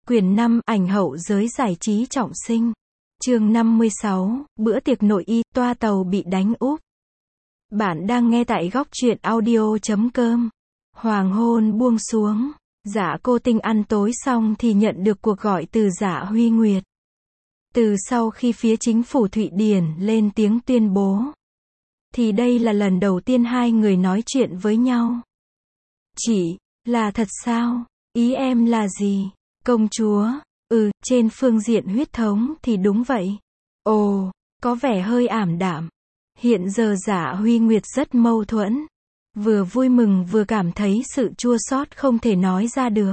Quyển 5, ảnh hậu giới giải trí trọng sinh. Chương 56, bữa tiệc nội y, toa tàu bị đánh úp. Bạn đang nghe tại góc truyện audio.com. Hoàng hôn buông xuống. Dạ Cô Tinh ăn tối xong thì nhận được cuộc gọi từ Dạ Huy Nguyệt. Từ sau khi phía chính phủ Thụy Điển lên tiếng tuyên bố, thì đây là lần đầu tiên hai người nói chuyện với nhau. Chị, là thật sao? Ý em là gì? Công chúa, trên phương diện huyết thống thì đúng vậy. Ồ, có vẻ hơi ảm đạm. Hiện giờ Dạ Huy Nguyệt rất mâu thuẫn. Vừa vui mừng vừa cảm thấy sự chua xót không thể nói ra được.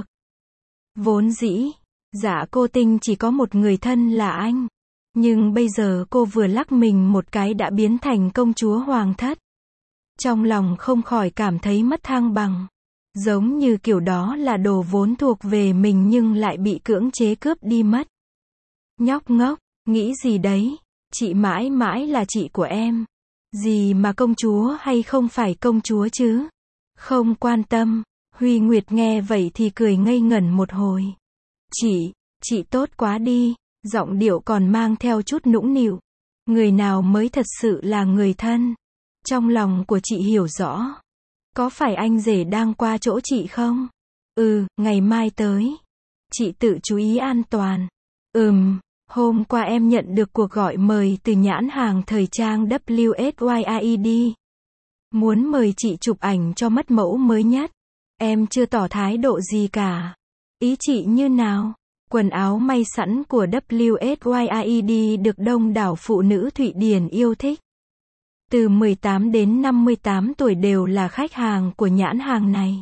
Vốn dĩ, Dạ Cô Tinh chỉ có một người thân là anh. Nhưng bây giờ cô vừa lắc mình một cái đã biến thành công chúa hoàng thất. Trong lòng không khỏi cảm thấy mất thăng bằng. Giống như kiểu đó là đồ vốn thuộc về mình nhưng lại bị cưỡng chế cướp đi mất. Nhóc ngốc, nghĩ gì đấy? Chị mãi mãi là chị của em. Gì mà công chúa hay không phải công chúa chứ? Không quan tâm. Huy Nguyệt nghe vậy thì cười ngây ngẩn một hồi. Chị tốt quá đi. Giọng điệu còn mang theo chút nũng nịu. Người nào mới thật sự là người thân? Trong lòng của chị hiểu rõ. Có phải anh rể đang qua chỗ chị không? Ngày mai tới. Chị tự chú ý an toàn. Hôm qua em nhận được cuộc gọi mời từ nhãn hàng thời trang WSYAED. Muốn mời chị chụp ảnh cho mất mẫu mới nhất. Em chưa tỏ thái độ gì cả. Ý chị như nào? Quần áo may sẵn của WSYAED được đông đảo phụ nữ Thụy Điển yêu thích. Từ 18 đến 58 tuổi đều là khách hàng của nhãn hàng này.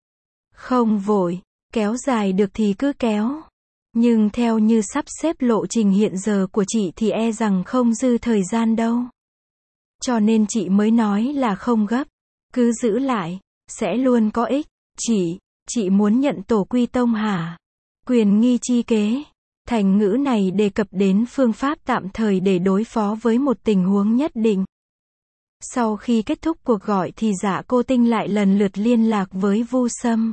Không vội, kéo dài được thì cứ kéo. Nhưng theo như sắp xếp lộ trình hiện giờ của chị thì e rằng không dư thời gian đâu. Cho nên chị mới nói là không gấp. Cứ giữ lại, sẽ luôn có ích. Chị muốn nhận tổ quy tông hả? Quyền nghi chi kế. Thành ngữ này đề cập đến phương pháp tạm thời để đối phó với một tình huống nhất định. Sau khi kết thúc cuộc gọi thì Dạ Cô Tinh lại lần lượt liên lạc với Vu Sâm.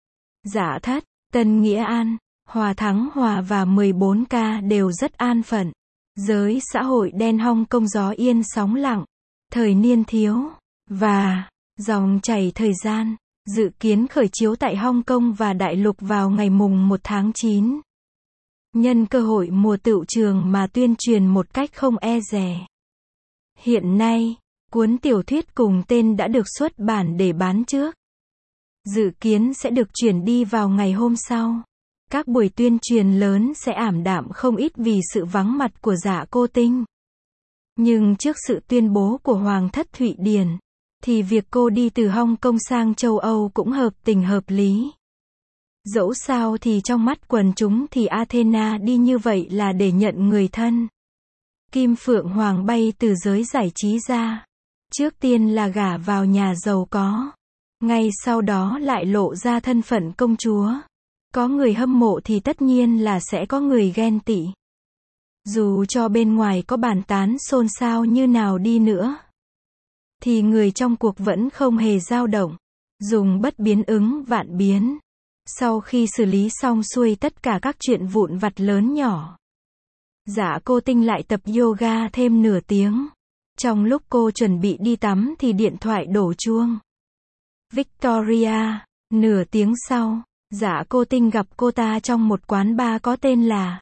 Dạ Thất, Tân Nghĩa An, Hòa Thắng Hòa và 14K đều rất an phận. Giới xã hội đen Hong Kong gió yên sóng lặng. Thời niên thiếu và dòng chảy thời gian, dự kiến khởi chiếu tại Hong Kong và Đại lục vào ngày mùng 1 tháng 9. Nhân cơ hội mùa tựu trường mà tuyên truyền một cách không e dè. Hiện nay, cuốn tiểu thuyết cùng tên đã được xuất bản để bán trước. Dự kiến sẽ được chuyển đi vào ngày hôm sau. Các buổi tuyên truyền lớn sẽ ảm đạm không ít vì sự vắng mặt của Dạ Cô Tinh. Nhưng trước sự tuyên bố của Hoàng thất Thụy Điển, thì việc cô đi từ Hong Kong sang châu Âu cũng hợp tình hợp lý. Dẫu sao thì trong mắt quần chúng thì Athena đi như vậy là để nhận người thân. Kim Phượng Hoàng bay từ giới giải trí ra. Trước tiên là gả vào nhà giàu có. Ngay sau đó lại lộ ra thân phận công chúa. Có người hâm mộ thì tất nhiên là sẽ có người ghen tị. Dù cho bên ngoài có bàn tán xôn xao như nào đi nữa, thì người trong cuộc vẫn không hề dao động. Dùng bất biến ứng vạn biến. Sau khi xử lý xong xuôi tất cả các chuyện vụn vặt lớn nhỏ, Dạ Cô Tinh lại tập yoga thêm nửa tiếng. Trong lúc cô chuẩn bị đi tắm thì điện thoại đổ chuông. Victoria. Nửa tiếng sau, Dạ Cô Tinh gặp cô ta trong một quán bar có tên là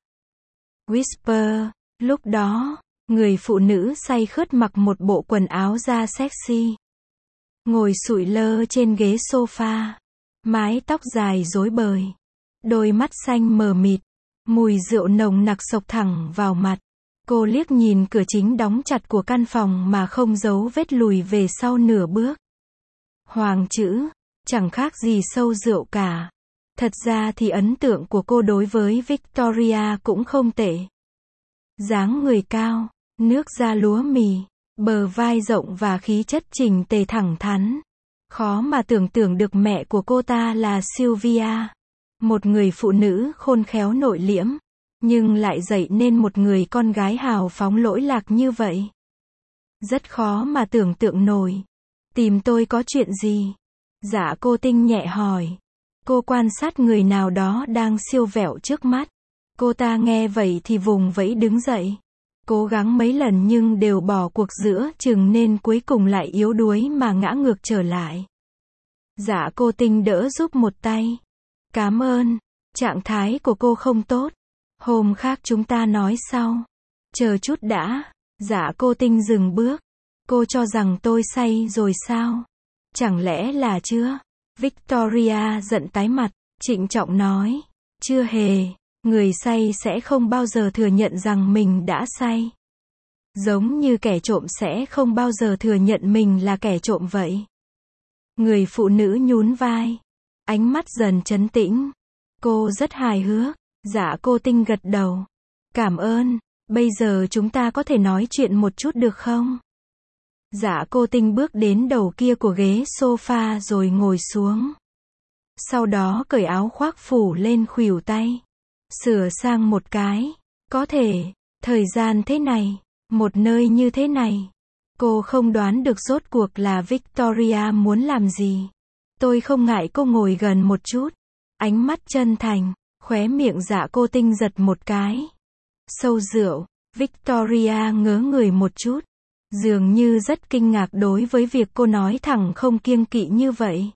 Whisper. Lúc đó, người phụ nữ say khướt mặc một bộ quần áo da sexy. Ngồi sụi lơ trên ghế sofa. Mái tóc dài rối bời. Đôi mắt xanh mờ mịt. Mùi rượu nồng nặc xộc thẳng vào mặt. Cô liếc nhìn cửa chính đóng chặt của căn phòng mà không giấu vết lùi về sau nửa bước. Hoàng chữ, chẳng khác gì sâu rượu cả. Thật ra thì ấn tượng của cô đối với Victoria cũng không tệ. Dáng người cao, nước da lúa mì, bờ vai rộng và khí chất chỉnh tề thẳng thắn. Khó mà tưởng tượng được mẹ của cô ta là Sylvia. Một người phụ nữ khôn khéo nội liễm, nhưng lại dạy nên một người con gái hào phóng lỗi lạc như vậy. Rất khó mà tưởng tượng nổi. Tìm tôi có chuyện gì? Dạ Cô Tinh nhẹ hỏi. Cô quan sát người nào đó đang siêu vẹo trước mắt. Cô ta nghe vậy thì vùng vẫy đứng dậy. Cố gắng mấy lần nhưng đều bỏ cuộc giữa chừng nên cuối cùng lại yếu đuối mà ngã ngược trở lại. Dạ cô Tinh đỡ giúp một tay. Cảm ơn. Trạng thái của cô không tốt. Hôm khác chúng ta nói sau. Chờ chút đã. Dạ cô Tinh dừng bước. Cô cho rằng tôi say rồi sao? Chẳng lẽ là chưa? Victoria giận tái mặt, trịnh trọng nói. Chưa hề. Người say sẽ không bao giờ thừa nhận rằng mình đã say. Giống như kẻ trộm sẽ không bao giờ thừa nhận mình là kẻ trộm vậy. Người phụ nữ nhún vai. Ánh mắt dần trấn tĩnh. Cô rất hài hước. Dạ cô Tinh gật đầu. Cảm ơn. Bây giờ chúng ta có thể nói chuyện một chút được không? Dạ cô Tinh bước đến đầu kia của ghế sofa rồi ngồi xuống. Sau đó cởi áo khoác phủ lên khuỷu tay. Sửa sang một cái. Có thể. Thời gian thế này. Một nơi như thế này. Cô không đoán được rốt cuộc là Victoria muốn làm gì. Tôi không ngại cô ngồi gần một chút. Ánh mắt chân thành. Khóe miệng dạ cô Tinh giật một cái. Sâu rượu. Victoria ngớ người một chút. Dường như rất kinh ngạc đối với việc cô nói thẳng không kiêng kỵ như vậy.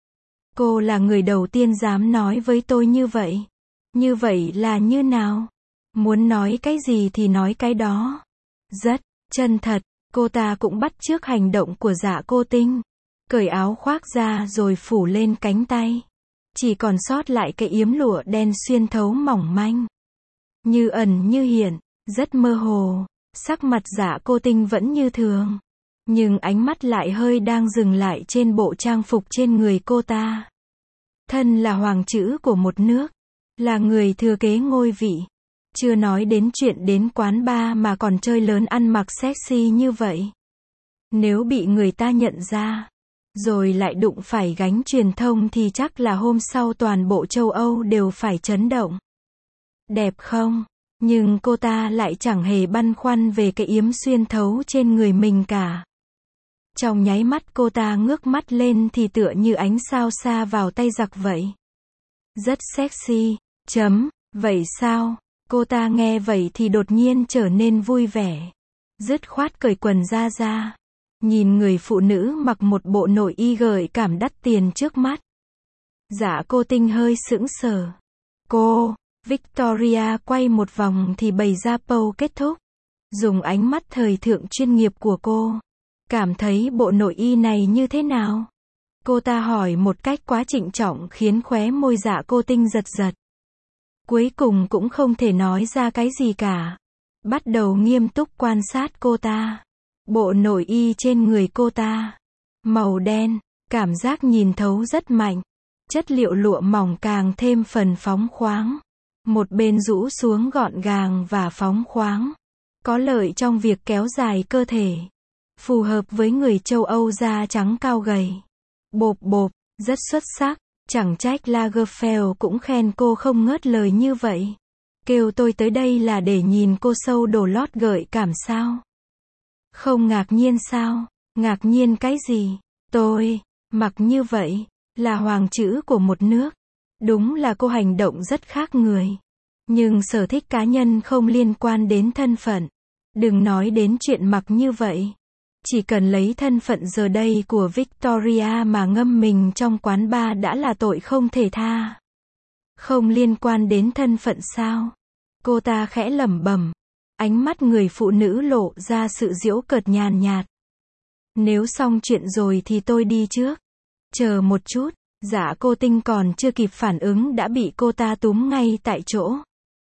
Cô là người đầu tiên dám nói với tôi như vậy. Như vậy là như nào? Muốn nói cái gì thì nói cái đó. Rất chân thật. Cô ta cũng bắt chước hành động của dạ cô Tinh. Cởi áo khoác ra rồi phủ lên cánh tay. Chỉ còn sót lại cái yếm lụa đen xuyên thấu mỏng manh. Như ẩn như hiện, rất mơ hồ. Sắc mặt dạ cô Tinh vẫn như thường. Nhưng ánh mắt lại hơi đang dừng lại trên bộ trang phục trên người cô ta. Thân là hoàng chữ của một nước. Là người thừa kế ngôi vị. Chưa nói đến chuyện đến quán bar mà còn chơi lớn ăn mặc sexy như vậy. Nếu bị người ta nhận ra, rồi lại đụng phải gánh truyền thông thì chắc là hôm sau toàn bộ châu Âu đều phải chấn động. Đẹp không? Nhưng cô ta lại chẳng hề băn khoăn về cái yếm xuyên thấu trên người mình cả. Trong nháy mắt cô ta ngước mắt lên thì tựa như ánh sao xa vào tay giặc vậy. Rất sexy. Vậy sao? Cô ta nghe vậy thì đột nhiên trở nên vui vẻ. Dứt khoát cởi quần ra. Nhìn người phụ nữ mặc một bộ nội y gợi cảm đắt tiền trước mắt. Dạ cô Tinh hơi sững sờ. Cô, Victoria quay một vòng thì bày ra pose kết thúc. Dùng ánh mắt thời thượng chuyên nghiệp của cô. Cảm thấy bộ nội y này như thế nào? Cô ta hỏi một cách quá trịnh trọng khiến khóe môi dạ cô Tinh giật giật. Cuối cùng cũng không thể nói ra cái gì cả. Bắt đầu nghiêm túc quan sát cô ta. Bộ nội y trên người cô ta. Màu đen, cảm giác nhìn thấu rất mạnh. Chất liệu lụa mỏng càng thêm phần phóng khoáng. Một bên rũ xuống gọn gàng và phóng khoáng. Có lợi trong việc kéo dài cơ thể. Phù hợp với người châu Âu da trắng cao gầy. Bộp, rất xuất sắc. Chẳng trách Lagerfeld cũng khen cô không ngớt lời như vậy. Kêu tôi tới đây là để nhìn cô sâu đồ lót gợi cảm sao? Không ngạc nhiên sao? Ngạc nhiên cái gì? Tôi, mặc như vậy, là hoàng chữ của một nước. Đúng là cô hành động rất khác người. Nhưng sở thích cá nhân không liên quan đến thân phận. Đừng nói đến chuyện mặc như vậy. Chỉ cần lấy thân phận giờ đây của Victoria mà ngâm mình trong quán bar đã là tội không thể tha. Không liên quan đến thân phận sao? Cô ta khẽ lẩm bẩm. Ánh mắt người phụ nữ lộ ra sự giễu cợt nhàn nhạt. Nếu xong chuyện rồi thì tôi đi trước. Chờ một chút. Dạ cô Tinh còn chưa kịp phản ứng đã bị cô ta túm ngay tại chỗ.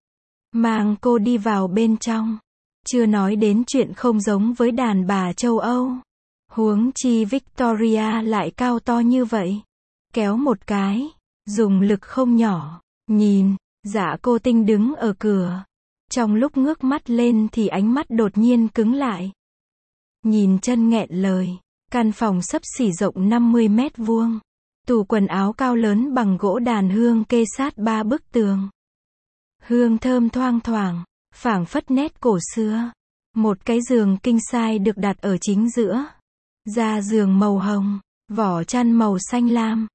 Mang cô đi vào bên trong. Chưa nói đến chuyện không giống với đàn bà châu Âu. Huống chi Victoria lại cao to như vậy. Kéo một cái. Dùng lực không nhỏ. Nhìn. Dạ cô Tinh đứng ở cửa. Trong lúc ngước mắt lên thì ánh mắt đột nhiên cứng lại. Nhìn chân nghẹn lời. Căn phòng xấp xỉ rộng 50 mét vuông. Tủ quần áo cao lớn bằng gỗ đàn hương kê sát 3 bức tường. Hương thơm thoang thoảng, phảng phất nét cổ xưa. Một cái giường king size được đặt ở chính giữa. Da giường màu hồng, vỏ chăn màu xanh lam.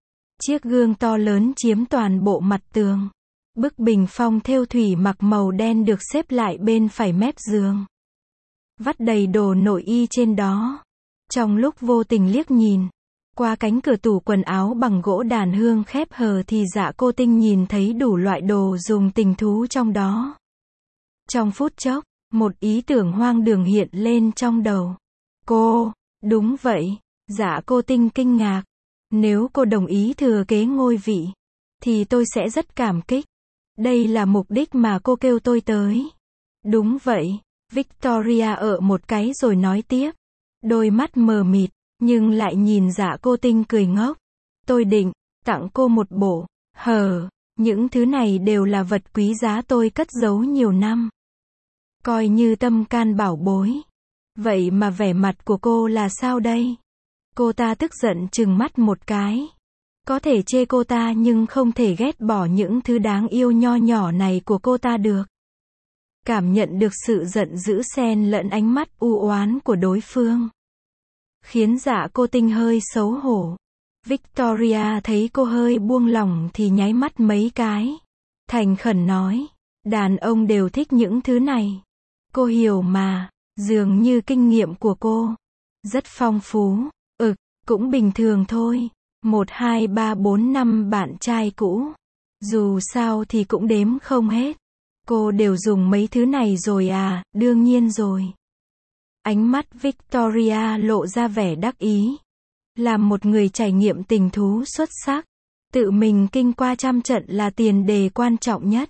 Chiếc gương to lớn chiếm toàn bộ mặt tường. Bức bình phong thêu thủy mặc màu đen được xếp lại bên phải mép giường. Vắt đầy đồ nội y trên đó. Trong lúc vô tình liếc nhìn qua cánh cửa tủ quần áo bằng gỗ đàn hương khép hờ thì Dạ Cô Tinh nhìn thấy đủ loại đồ dùng tình thú trong đó. Trong phút chốc, một ý tưởng hoang đường hiện lên trong đầu. Đúng vậy, Dạ Cô Tinh kinh ngạc. Nếu cô đồng ý thừa kế ngôi vị, thì tôi sẽ rất cảm kích. Đây là mục đích mà cô kêu tôi tới. Đúng vậy, Victoria ở một cái rồi nói tiếp. Đôi mắt mờ mịt, nhưng lại nhìn Dạ Cô Tinh cười ngốc. Tôi định tặng cô một bộ. Những thứ này đều là vật quý giá tôi cất giấu nhiều năm. Coi như tâm can bảo bối. Vậy mà vẻ mặt của cô là sao đây? Cô ta tức giận trừng mắt một cái. Có thể chê cô ta nhưng không thể ghét bỏ những thứ đáng yêu nho nhỏ này của cô ta được. Cảm nhận được sự giận dữ xen lẫn ánh mắt u oán của đối phương, khiến Dạ Cô Tinh hơi xấu hổ. Victoria thấy cô hơi buông lỏng thì nháy mắt mấy cái. Thành khẩn nói, đàn ông đều thích những thứ này. Cô hiểu mà, dường như kinh nghiệm của cô rất phong phú. Cũng bình thường thôi. 1, 2, 3, 4, 5 bạn trai cũ. Dù sao thì cũng đếm không hết. Cô đều dùng mấy thứ này rồi à, đương nhiên rồi. Ánh mắt Victoria lộ ra vẻ đắc ý. Là một người trải nghiệm tình thú xuất sắc. Tự mình kinh qua trăm trận là tiền đề quan trọng nhất.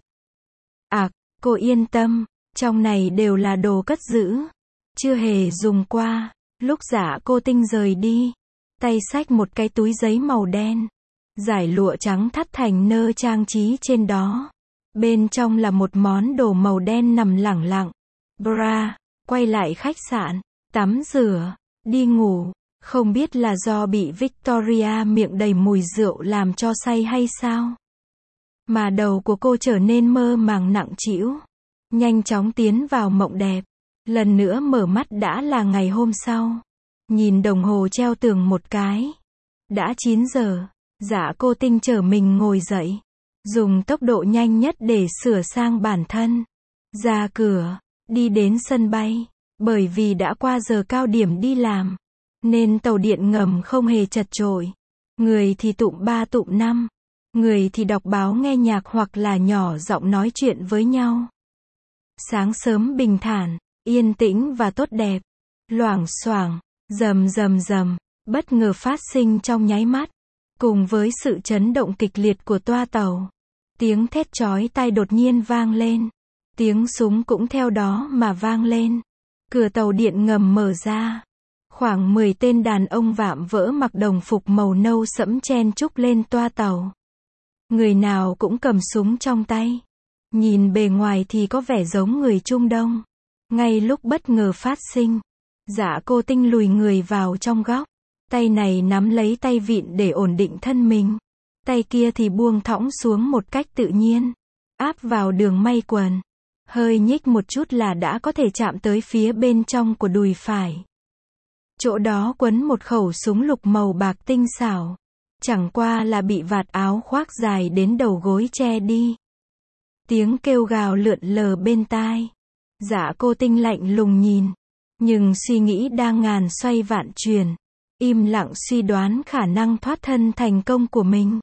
Cô yên tâm, trong này đều là đồ cất giữ. Chưa hề dùng qua. Lúc Dạ Cô Tinh rời đi, tay xách một cái túi giấy màu đen. Dải lụa trắng thắt thành nơ trang trí trên đó. Bên trong là một món đồ màu đen nằm lẳng lặng. Bra, quay lại khách sạn, tắm rửa, đi ngủ. Không biết là do bị Victoria miệng đầy mùi rượu làm cho say hay sao, mà đầu của cô trở nên mơ màng nặng trĩu. Nhanh chóng tiến vào mộng đẹp. Lần nữa mở mắt đã là ngày hôm sau. Nhìn đồng hồ treo tường một cái. Đã 9 giờ. Dạ Cô Tinh chở mình ngồi dậy. Dùng tốc độ nhanh nhất để sửa sang bản thân. Ra cửa. Đi đến sân bay. Bởi vì đã qua giờ cao điểm đi làm, nên tàu điện ngầm không hề chật chội. Người thì tụm 3 tụm 5. Người thì đọc báo nghe nhạc hoặc là nhỏ giọng nói chuyện với nhau. Sáng sớm bình thản, yên tĩnh và tốt đẹp. Loảng xoảng, rầm rầm rầm, bất ngờ phát sinh trong nháy mắt. Cùng với sự chấn động kịch liệt của toa tàu, tiếng thét chói tai đột nhiên vang lên. Tiếng súng cũng theo đó mà vang lên. Cửa tàu điện ngầm mở ra. Khoảng 10 tên đàn ông vạm vỡ mặc đồng phục màu nâu sẫm chen chúc lên toa tàu. Người nào cũng cầm súng trong tay. Nhìn bề ngoài thì có vẻ giống người Trung Đông. Ngay lúc bất ngờ phát sinh, Dạ Cô Tinh lùi người vào trong góc. Tay này nắm lấy tay vịn để ổn định thân mình. Tay kia thì buông thõng xuống một cách tự nhiên. Áp vào đường may quần. Hơi nhích một chút là đã có thể chạm tới phía bên trong của đùi phải. Chỗ đó quấn một khẩu súng lục màu bạc tinh xảo. Chẳng qua là bị vạt áo khoác dài đến đầu gối che đi. Tiếng kêu gào lượn lờ bên tai. Dạ Cô Tinh lạnh lùng nhìn. Nhưng suy nghĩ đang ngàn xoay vạn chuyển. Im lặng suy đoán khả năng thoát thân thành công của mình.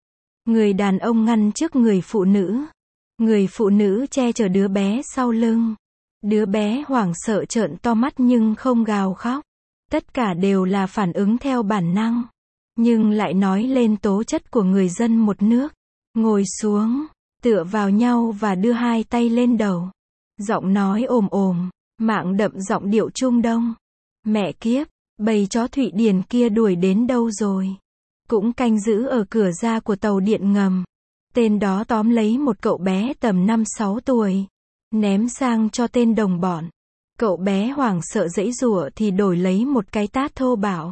Người đàn ông ngăn trước người phụ nữ. Người phụ nữ che chở đứa bé sau lưng. Đứa bé hoảng sợ trợn to mắt nhưng không gào khóc. Tất cả đều là phản ứng theo bản năng. Nhưng lại nói lên tố chất của người dân một nước. Ngồi xuống, tựa vào nhau và đưa hai tay lên đầu. Giọng nói ồm ồm, mạng đậm giọng điệu Trung Đông. Mẹ kiếp, bầy chó Thụy Điển kia đuổi đến đâu rồi? Cũng canh giữ ở cửa ra của tàu điện ngầm. Tên đó tóm lấy một cậu bé tầm 5-6 tuổi. Ném sang cho tên đồng bọn. Cậu bé hoảng sợ giãy giụa thì đổi lấy một cái tát thô bạo.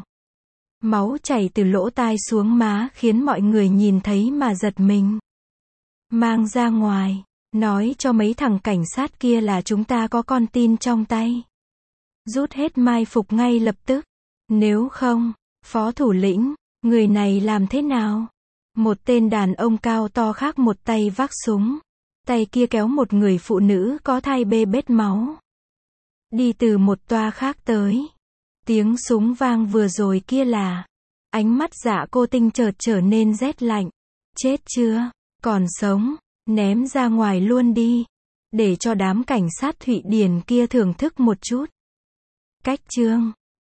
Máu chảy từ lỗ tai xuống má khiến mọi người nhìn thấy mà giật mình. Mang ra ngoài, nói cho mấy thằng cảnh sát kia là chúng ta có con tin trong tay. Rút hết mai phục ngay lập tức. Nếu không, phó thủ lĩnh, người này làm thế nào? Một tên đàn ông cao to khác một tay vác súng. Tay kia kéo một người phụ nữ có thai bê bết máu. Đi từ một toa khác tới. Tiếng súng vang vừa rồi kia là. Ánh mắt Dạ Cô Tinh chợt trở nên rét lạnh. Chết chưa? Còn sống? Ném ra ngoài luôn đi. Để cho đám cảnh sát Thụy Điển kia thưởng thức một chút. Cách chương